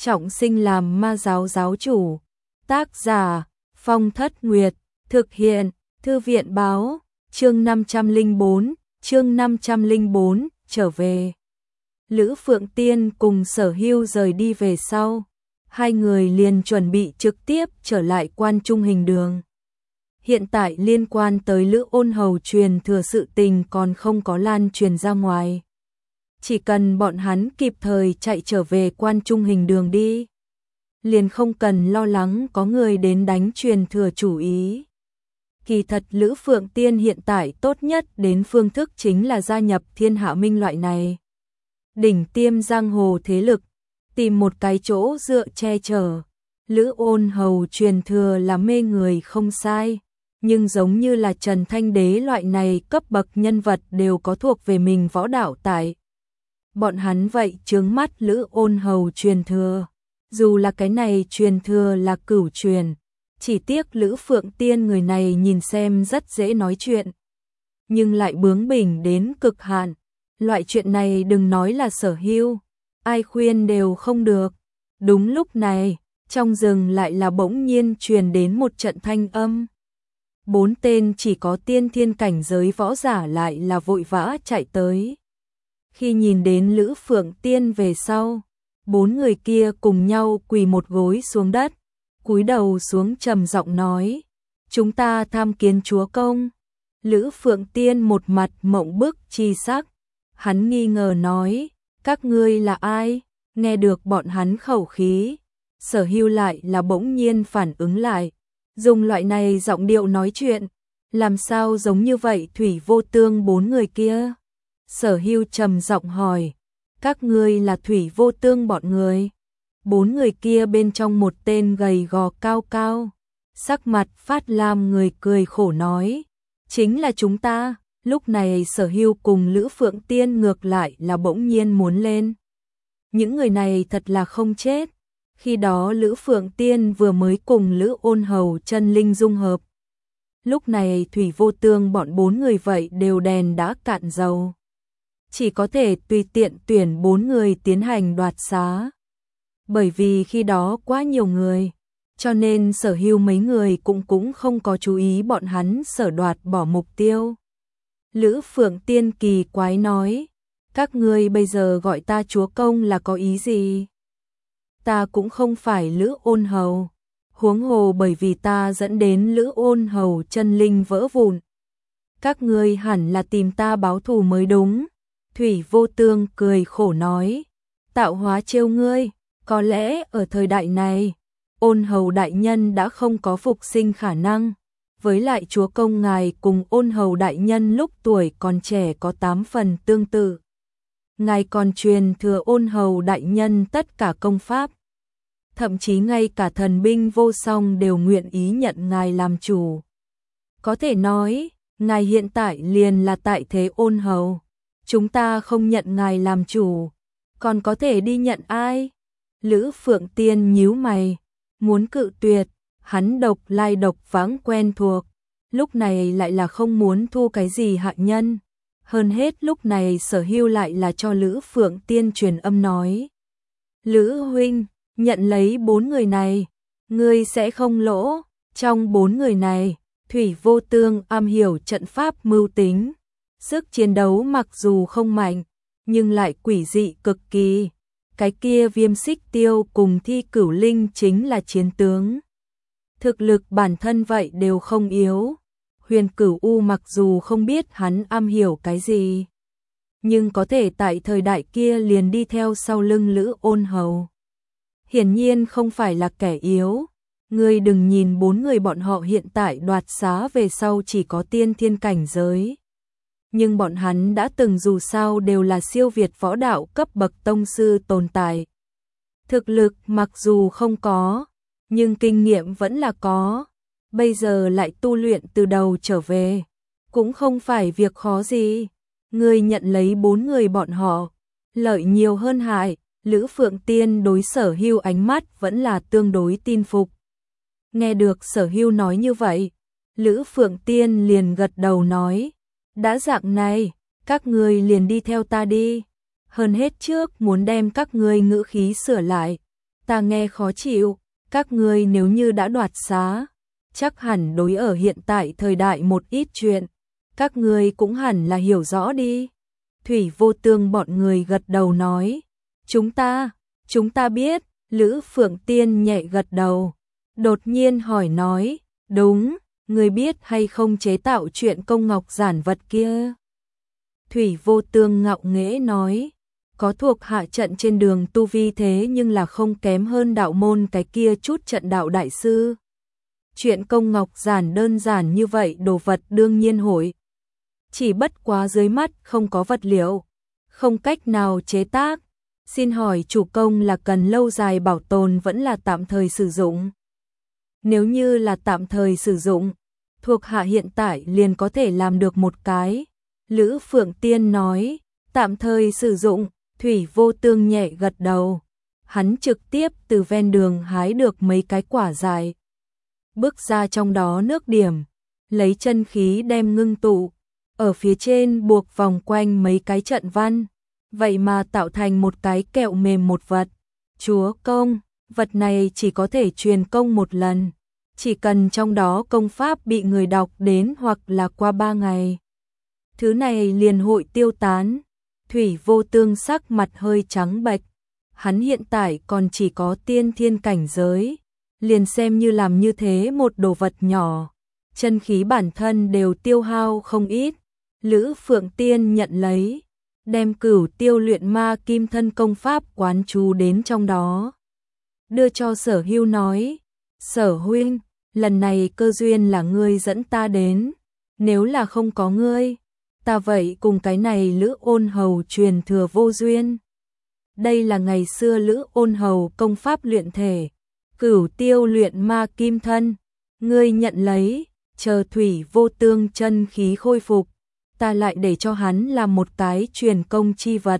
trọng sinh làm ma giáo giáo chủ. Tác giả Phong Thất Nguyệt, thực hiện Thư viện Báo, chương 504, trở về. Lữ Phượng Tiên cùng Sở Hưu rời đi về sau, hai người liền chuẩn bị trực tiếp trở lại Quan Trung Hình Đường. Hiện tại liên quan tới Lữ Ôn Hầu truyền thừa sự tình còn không có lan truyền ra ngoài. Chỉ cần bọn hắn kịp thời chạy trở về Quan Trung Hình Đường đi, liền không cần lo lắng có người đến đánh truyền thừa chủ ý. Kỳ thật Lữ Phượng Tiên hiện tại tốt nhất đến phương thức chính là gia nhập Thiên Hạ Minh loại này đỉnh tiêm giang hồ thế lực, tìm một cái chỗ dựa che chở. Lữ Ôn Hầu truyền thừa là mê người không sai, nhưng giống như là Trần Thanh Đế loại này cấp bậc nhân vật đều có thuộc về mình võ đạo tại. Bọn hắn vậy chướng mắt Lữ Ôn Hầu truyền thừa, dù là cái này truyền thừa là cửu truyền, chỉ tiếc Lữ Phượng Tiên người này nhìn xem rất dễ nói chuyện, nhưng lại bướng bỉnh đến cực hạn. Loại chuyện này đừng nói là Sở Hưu, ai khuyên đều không được. Đúng lúc này, trong rừng lại là bỗng nhiên truyền đến một trận thanh âm. 4 tên chỉ có tiên thiên cảnh giới võ giả lại là vội vã chạy tới. Khi nhìn đến Lữ Phượng Tiên về sau, 4 người kia cùng nhau quỳ một gối xuống đất, cúi đầu xuống trầm giọng nói: "Chúng ta tham kiến chúa công." Lữ Phượng Tiên một mặt mộng bức chi sắc, hắn nghi ngờ nói: "Các ngươi là ai?" Nghe được bọn hắn khẩu khí, Sở Hưu lại là bỗng nhiên phản ứng lại, dùng loại này giọng điệu nói chuyện, làm sao giống như vậy Thủy Vô Tương 4 người kia. Sở Hưu trầm giọng hỏi: "Các ngươi là Thủy Vô Tương bọn người?" 4 người kia bên trong một tên gầy gò cao cao, sắc mặt phát lam người cười khổ nói: "Chính là chúng ta." Lúc này Sở Hưu cùng Lữ Phượng Tiên ngược lại là bỗng nhiên muốn lên. Những người này thật là không chết. Khi đó Lữ Phượng Tiên vừa mới cùng Lữ Ôn Hầu chân linh dung hợp. Lúc này Thủy Vô Tương bọn 4 người vậy đều đèn đã cạn dầu. Chỉ có thể tùy tiện tuyển 4 người tiến hành đoạt xá. Bởi vì khi đó quá nhiều người, cho nên Sở Hưu mấy người cũng không có chú ý bọn hắn sở đoạt bỏ mục tiêu. Lữ Phượng Tiên kỳ quái nói: "Các ngươi bây giờ gọi ta chúa công là có ý gì? Ta cũng không phải Lữ Ôn Hầu, huống hồ bởi vì ta dẫn đến Lữ Ôn Hầu chân linh vỡ vụn. Các ngươi hẳn là tìm ta báo thù mới đúng." Thủy Vô Tương cười khổ nói: "Tạo hóa trêu ngươi, có lẽ ở thời đại này, Ôn Hầu đại nhân đã không có phục sinh khả năng. Với lại chúa công ngài cùng Ôn Hầu đại nhân lúc tuổi còn trẻ có 8 phần tương tự. Ngài còn truyền thừa Ôn Hầu đại nhân tất cả công pháp. Thậm chí ngay cả thần binh vô song đều nguyện ý nhận ngài làm chủ. Có thể nói, ngài hiện tại liền là tại thế Ôn Hầu. Chúng ta không nhận ngài làm chủ, còn có thể đi nhận ai?" Lữ Phượng Tiên nhíu mày, muốn cự tuyệt, hắn độc lai độc vãng quen thuộc, lúc này lại là không muốn thu cái gì hạ nhân. Hơn hết lúc này Sở Hưu lại là cho Lữ Phượng Tiên truyền âm nói: "Lữ huynh, nhận lấy 4 người này, ngươi sẽ không lỗ." Trong 4 người này, Thủy Vô Tương am hiểu trận pháp mưu tính, sức chiến đấu mặc dù không mạnh, nhưng lại quỷ dị cực kỳ. Cái kia Viêm Xích Tiêu cùng Thi Cửu Linh chính là chiến tướng. Thực lực bản thân vậy đều không yếu. Huyền Cửu U mặc dù không biết hắn am hiểu cái gì, nhưng có thể tại thời đại kia liền đi theo sau lưng Lữ Ôn Hầu. Hiển nhiên không phải là kẻ yếu. Ngươi đừng nhìn 4 người bọn họ hiện tại đoạt xá về sau chỉ có tiên thiên cảnh giới. Nhưng bọn hắn đã từng dù sao đều là siêu việt võ đạo cấp bậc tông sư tồn tại. Thực lực mặc dù không có, nhưng kinh nghiệm vẫn là có. Bây giờ lại tu luyện từ đầu trở về, cũng không phải việc khó gì. Ngươi nhận lấy 4 người bọn họ, lợi nhiều hơn hại. Lữ Phượng Tiên đối Sở Hưu ánh mắt vẫn là tương đối tin phục. Nghe được Sở Hưu nói như vậy, Lữ Phượng Tiên liền gật đầu nói: "Đã dạng này, các ngươi liền đi theo ta đi. Hơn hết trước muốn đem các ngươi ngữ khí sửa lại. Ta nghe khó chịu, các ngươi nếu như đã đoạt xá, chắc hẳn đối ở hiện tại thời đại một ít chuyện, các ngươi cũng hẳn là hiểu rõ đi. Thủy Vô Tương bọn người gật đầu nói, chúng ta biết. Lữ Phượng Tiên nhẹ gật đầu, đột nhiên hỏi nói, đúng, ngươi biết hay không chế tạo chuyện công ngọc giản vật kia? Thủy Vô Tương ngạo nghễ nói, có thuộc hạ trận trên đường tu vi thế nhưng là không kém hơn đạo môn cái kia chút trận đạo đại sư. Chuyện công ngọc giản đơn giản như vậy đồ vật đương nhiên hội. Chỉ bất quá dưới mắt không có vật liệu, không cách nào chế tác. Xin hỏi chủ công là cần lâu dài bảo tồn vẫn là tạm thời sử dụng? Nếu như là tạm thời sử dụng, thuộc hạ hiện tại liền có thể làm được một cái. Lữ Phượng Tiên nói, tạm thời sử dụng. Thủy Vô Tương nhẹ gật đầu. Hắn trực tiếp từ ven đường hái được mấy cái quả dại. Bước ra trong đó nước điểm, lấy chân khí đem ngưng tụ, ở phía trên buộc vòng quanh mấy cái trận văn. Vậy mà tạo thành một cái kẹo mềm một vật. Chúa công, vật này chỉ có thể truyền công một lần. Chỉ cần trong đó công pháp bị người đọc đến hoặc là qua 3 ngày. Thứ này liền hội tiêu tán. Thủy Vô Tương sắc mặt hơi trắng bệch. Hắn hiện tại còn chỉ có tiên thiên cảnh giới. Liền xem như làm như thế một đồ vật nhỏ. Chân khí bản thân đều tiêu hao không ít. Lữ Phượng Tiên nhận lấy, đem Cửu Tiêu Luyện Ma Kim Thân công pháp quán chú đến trong đó. Đưa cho Sở Hưu nói, Sở huynh, lần này cơ duyên là ngươi dẫn ta đến. Nếu là không có ngươi, ta vậy cùng cái này Lữ Ôn Hầu truyền thừa vô duyên. Đây là ngày xưa Lữ Ôn Hầu công pháp luyện thể, Cửu Tiêu Luyện Ma Kim Thân. Ngươi nhận lấy, chờ Thủy Vô Tương chân khí khôi phục, ta lại để cho hắn làm một cái truyền công chi vật.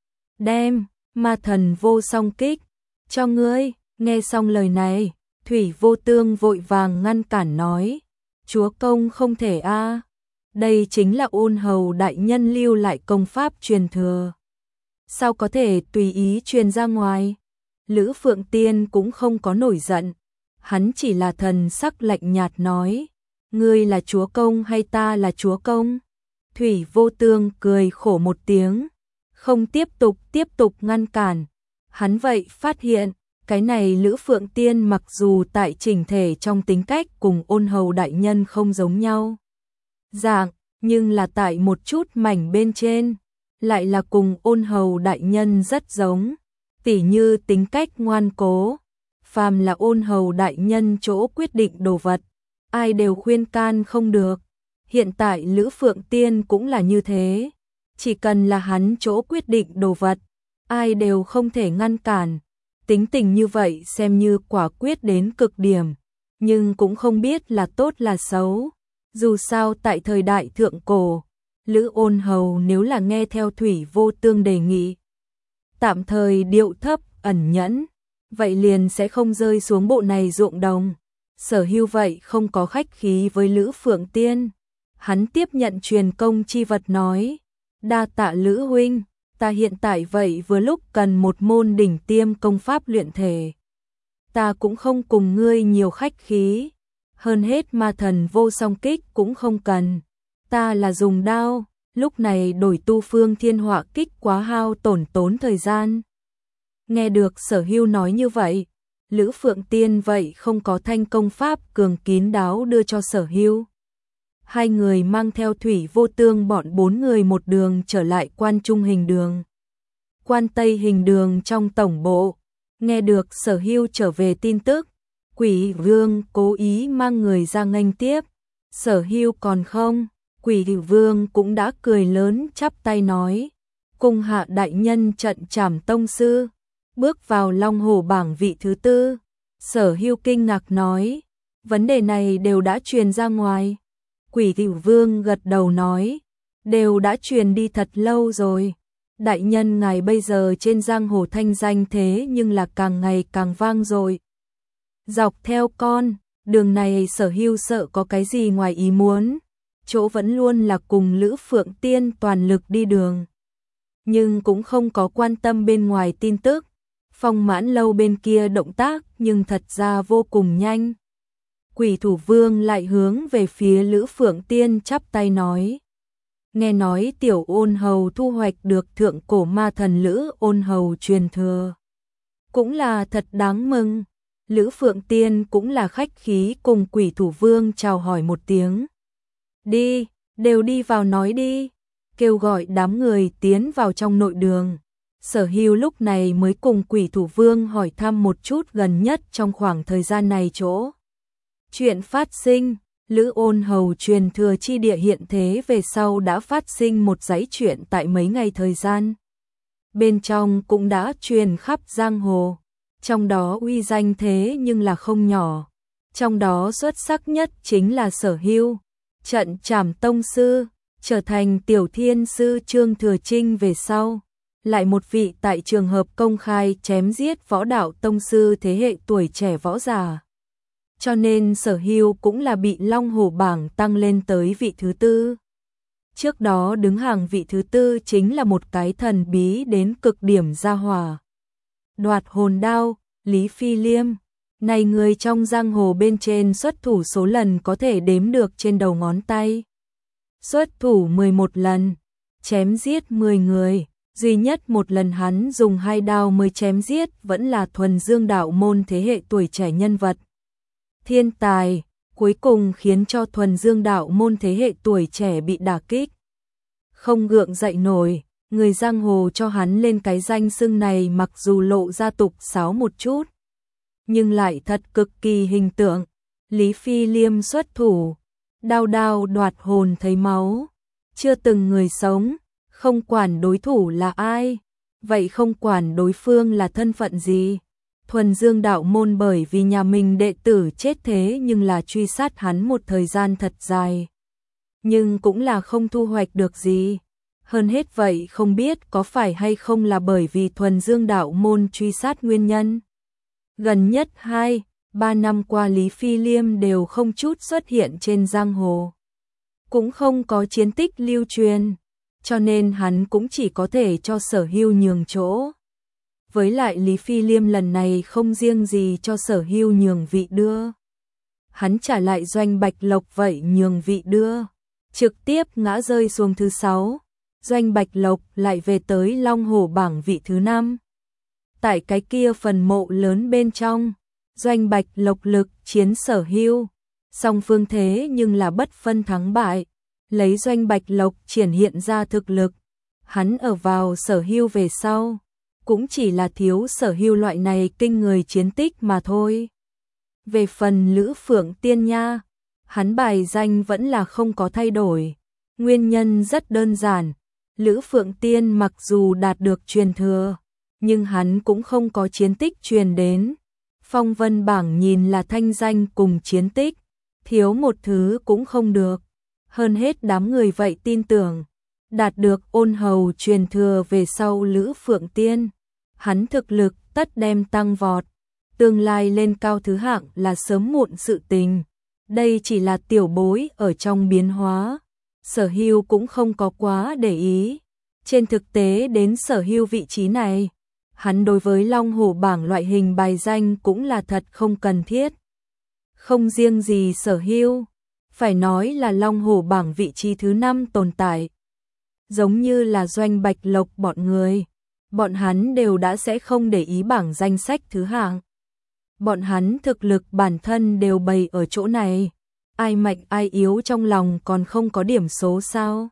Đem, Ma Thần Vô Song Kích, cho ngươi. Nghe xong lời này, Thủy Vô Tương vội vàng ngăn cản nói, chúa công không thể a, đây chính là Ôn Hầu đại nhân lưu lại công pháp truyền thừa. Sao có thể tùy ý truyền ra ngoài? Lữ Phượng Tiên cũng không có nổi giận, hắn chỉ là thần sắc lạnh nhạt nói, ngươi là chúa công hay ta là chúa công? Thủy Vô Tương cười khổ một tiếng, không tiếp tục ngăn cản. Hắn vậy phát hiện, cái này Lữ Phượng Tiên mặc dù tại chỉnh thể trong tính cách cùng Ôn Hầu đại nhân không giống nhau dạng, nhưng là tại một chút mảnh bên trên, lại là cùng Ôn Hầu đại nhân rất giống, tỉ như tính cách ngoan cố. Phàm là Ôn Hầu đại nhân chỗ quyết định đồ vật, ai đều khuyên can không được. Hiện tại Lữ Phượng Tiên cũng là như thế, chỉ cần là hắn chỗ quyết định đồ vật, ai đều không thể ngăn cản. Tính tình như vậy xem như quả quyết đến cực điểm, nhưng cũng không biết là tốt là xấu. Dù sao tại thời đại thượng cổ, Lữ Ôn Hầu nếu là nghe theo Thủy Vô Tương đề nghị, tạm thời điệu thấp, ẩn nhẫn, vậy liền sẽ không rơi xuống bộ này ruộng đồng. Sở Hưu vậy không có khách khí với Lữ Phượng Tiên. Hắn tiếp nhận truyền công chi vật nói, đa tạ Lữ huynh, ta hiện tại vậy vừa lúc cần một môn đỉnh tiêm công pháp luyện thể. Ta cũng không cùng ngươi nhiều khách khí, hơn hết Ma Thần Vô Song Kích cũng không cần. Ta là dùng đao, lúc này đổi tu Phương Thiên Họa Kích quá hao tốn thời gian. Nghe được Sở Hưu nói như vậy, Lữ Phượng Tiên vậy không có thanh công pháp cường kín đáo đưa cho Sở Hưu. Hai người mang theo Thủy Vô Tương bọn 4 người một đường trở lại Quan Trung Hình Đường. Quan Tây Hình Đường trong tổng bộ, nghe được Sở Hưu trở về tin tức, Quỷ Vương cố ý mang người ra nghênh tiếp. Sở Hưu còn không, Quỷ Vương cũng đã cười lớn chắp tay nói, cung hạ đại nhân trận trảm tông sư, bước vào Long Hổ bảng vị thứ 4. Sở Hưu kinh ngạc nói, vấn đề này đều đã truyền ra ngoài. Quỷ Vương gật đầu nói, đều đã truyền đi thật lâu rồi. Đại nhân ngài bây giờ trên giang hồ thanh danh thế nhưng là càng ngày càng vang rồi. Dọc theo con đường này Sở Hưu sợ có cái gì ngoài ý muốn, chỗ vẫn luôn là cùng Lữ Phượng Tiên toàn lực đi đường, nhưng cũng không có quan tâm bên ngoài tin tức. Phong Mãn Lâu bên kia động tác nhưng thật ra vô cùng nhanh. Quỷ Thủ Vương lại hướng về phía Lữ Phượng Tiên chắp tay nói. Nghe nói tiểu ôn hầu thu hoạch được thượng cổ ma thần Lữ ôn hầu truyền thừa. Cũng là thật đáng mừng. Lữ Phượng Tiên cũng là khách khí cùng Quỷ Thủ Vương chào hỏi một tiếng. Đi, đều đi vào nói đi. Kêu gọi đám người tiến vào trong nội đường. Sở Hưu lúc này mới cùng Quỷ Thủ Vương hỏi thăm một chút gần nhất trong khoảng thời gian này chỗ. Chuyện phát sinh, Lữ ôn hầu truyền thừa chi địa hiện thế về sau đã phát sinh một dãy chuyện tại mấy ngày thời gian. Bên trong cũng đã truyền khắp giang hồ, trong đó uy danh thế nhưng là không nhỏ. Trong đó xuất sắc nhất chính là Sở Hưu, trận Trảm Tông Sư, trở thành Tiểu Thiên Sư Trương Thừa Trinh về sau. Lại một vị tại trường hợp công khai chém giết võ đạo tông sư thế hệ tuổi trẻ võ giả. Cho nên Sở Hưu cũng là bị Long Hổ bảng tăng lên tới vị thứ tư. Trước đó đứng hàng vị thứ tư chính là một cái thần bí đến cực điểm gia hỏa. Đoạt hồn đao, Lý Phi Liêm. Này người trong giang hồ bên trên xuất thủ số lần có thể đếm được trên đầu ngón tay. Xuất thủ 11 lần, chém giết 10 người. Duy nhất một lần hắn dùng 2 đao mới chém giết vẫn là thuần dương đạo môn thế hệ tuổi trẻ nhân vật. Thiên tài, cuối cùng khiến cho thuần dương đạo môn thế hệ tuổi trẻ bị đả kích. Không gượng dậy nổi, người giang hồ cho hắn lên cái danh xưng này mặc dù lộ ra tục sáo một chút. Nhưng lại thật cực kỳ hình tượng. Lý Phi Liêm xuất thủ, đao đao đoạt hồn thấy máu. Chưa từng người sống, không quản đối thủ là ai. Vậy không quản đối phương là thân phận gì. Thuần dương đạo môn bởi vì nhà mình đệ tử chết thế nhưng là truy sát hắn một thời gian thật dài. Nhưng cũng là không thu hoạch được gì. Hơn hết vậy không biết có phải hay không là bởi vì thuần dương đạo môn truy sát nguyên nhân. Gần nhất 2-3 năm qua Lý Phi Liêm đều không chút xuất hiện trên giang hồ. Cũng không có chiến tích lưu truyền. Cho nên hắn cũng chỉ có thể cho Sở Hưu nhường chỗ. Với lại Lý Phi Liêm lần này không riêng gì cho Sở Hưu nhường vị đưa. Hắn trả lại Doanh Bạch Lộc vậy nhường vị đưa. Trực tiếp ngã rơi xuống thứ 6. Doanh Bạch Lộc lại về tới Long Hổ bảng vị thứ 5. Tại cái kia phần mộ lớn bên trong, Doanh Bạch Lộc lực chiến Sở Hưu. Song phương thế nhưng là bất phân thắng bại. Lấy Doanh Bạch Lộc triển hiện ra thực lực. Hắn ở vào Sở Hưu về sau. Cũng chỉ là thiếu Sở Hưu loại này kinh người chiến tích mà thôi. Về phần Lữ Phượng Tiên nha, hắn bài danh vẫn là không có thay đổi. Nguyên nhân rất đơn giản. Lữ Phượng Tiên mặc dù đạt được truyền thừa, nhưng hắn cũng không có chiến tích truyền đến. Phong vân bảng nhìn là thanh danh cùng chiến tích, thiếu một thứ cũng không được. Hơn hết đám người vậy tin tưởng, đạt được ôn hầu truyền thừa về sau Lữ Phượng Tiên, hắn thực lực tất đem tăng vọt, tương lai lên cao thứ hạng là sớm muộn sự tình. Đây chỉ là tiểu bối ở trong biến hóa, Sở Hưu cũng không có quá để ý. Trên thực tế đến Sở Hưu vị trí này, hắn đối với Long Hổ bảng loại hình bài danh cũng là thật không cần thiết. Không riêng gì Sở Hưu, phải nói là Long Hổ bảng vị trí thứ 5 tồn tại. Giống như là Doanh Bạch Lộc bọn người, bọn hắn đều đã sẽ không để ý bảng danh sách thứ hạng. Bọn hắn thực lực bản thân đều bày ở chỗ này, ai mạnh ai yếu trong lòng còn không có điểm số sao.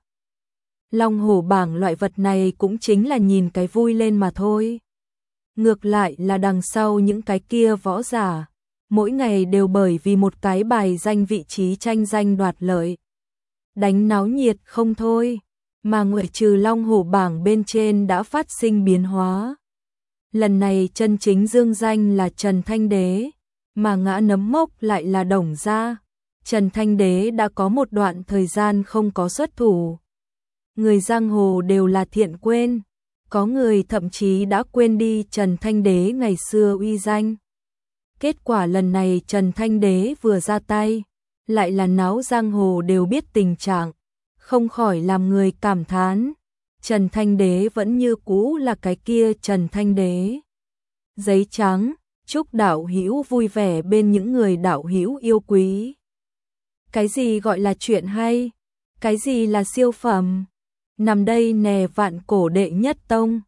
Long Hổ bảng loại vật này cũng chính là nhìn cái vui lên mà thôi. Ngược lại là đằng sau những cái kia võ giả, mỗi ngày đều bởi vì một cái bài danh vị trí tranh danh đoạt lợi. Đánh náo nhiệt không thôi, mà ngoại trừ Long Hổ bảng bên trên đã phát sinh biến hóa. Lần này chân chính dương danh là Trần Thanh Đế, mà ngã nấm mốc lại là Đồng Gia. Trần Thanh Đế đã có một đoạn thời gian không có xuất thủ. Người giang hồ đều là thiện quên, có người thậm chí đã quên đi Trần Thanh Đế ngày xưa uy danh. Kết quả lần này Trần Thanh Đế vừa ra tay, lại là náo giang hồ đều biết tình trạng, không khỏi làm người cảm thán. Trần Thanh Đế vẫn như cũ là cái kia Trần Thanh Đế. Giấy trắng, chúc đạo hữu vui vẻ bên những người đạo hữu yêu quý. Cái gì gọi là chuyện hay? Cái gì là siêu phẩm? Nằm đây nè vạn cổ đệ nhất tông.